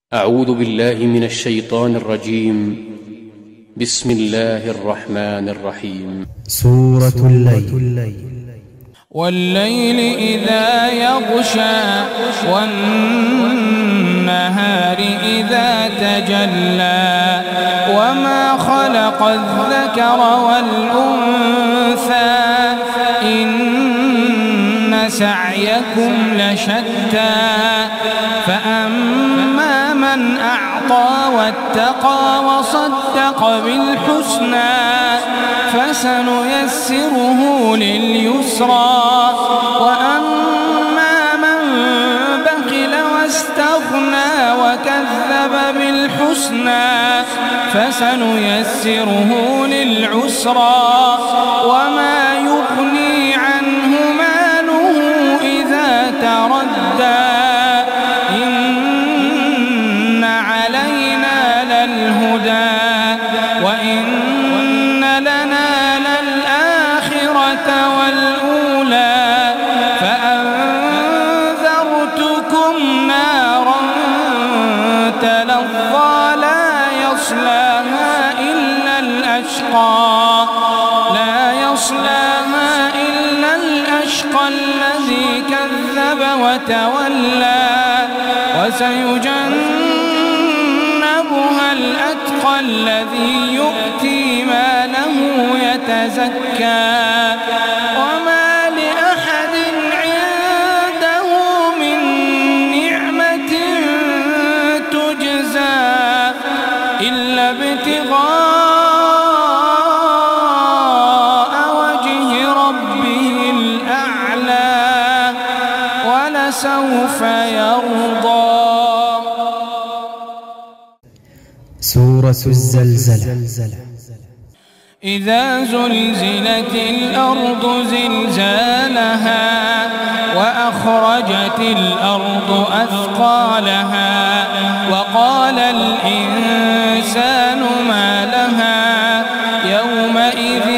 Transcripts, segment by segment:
أعوذ بالله من الشيطان الرجيم. بسم الله الرحمن الرحيم. سورة الليل. والليل إذا يغشى والنهار إذا تجلى وما خلق الذكر والأنثى إن سعيكم لشتى فأما من أعطى واتقى وصدق بالحسنى فسنيسره لليسرى وأما من بخل واستغنى وكذب بالحسنى فسنيسره للعسرى وما يغني عنه ماله إذا تردى إن علينا للهدى وإن لنا للآخرة والأولى فأنذرتكم نارا تلظى لا يصلاها إلا الأشقى الذي كذب وتولى وسيجنبها الأتقى الذي يؤتي ماله يتزكى وما لأحد عنده من نعمة تجزى إلا ابتغاء وجه ربه الأعلى ولسوف يرضى. سورة الزلزلة. إذا زلزلت الأرض زلزالها وأخرجت الأرض أثقالها وقال الإنسان ما لها يومئذ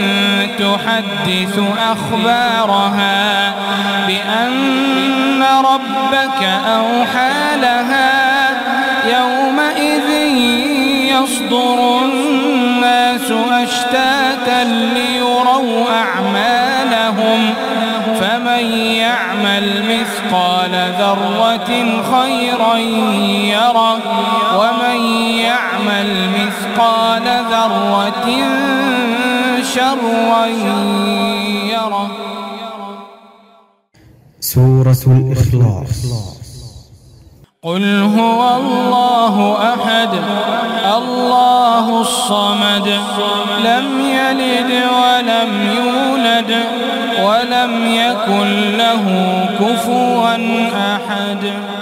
تحدث أخبارها بأن ربك أوحى لها يومئذ يصدر الناس أشتاتا ليروا أعمالهم فمن يعمل مثقال ذرة خيرا يره ومن يعمل مثقال ذرة شرا يره. سورة الإخلاص. قل هو الله أحد الله الصمد لم يلد ولم يولد ولم يكن له كفوا أحد.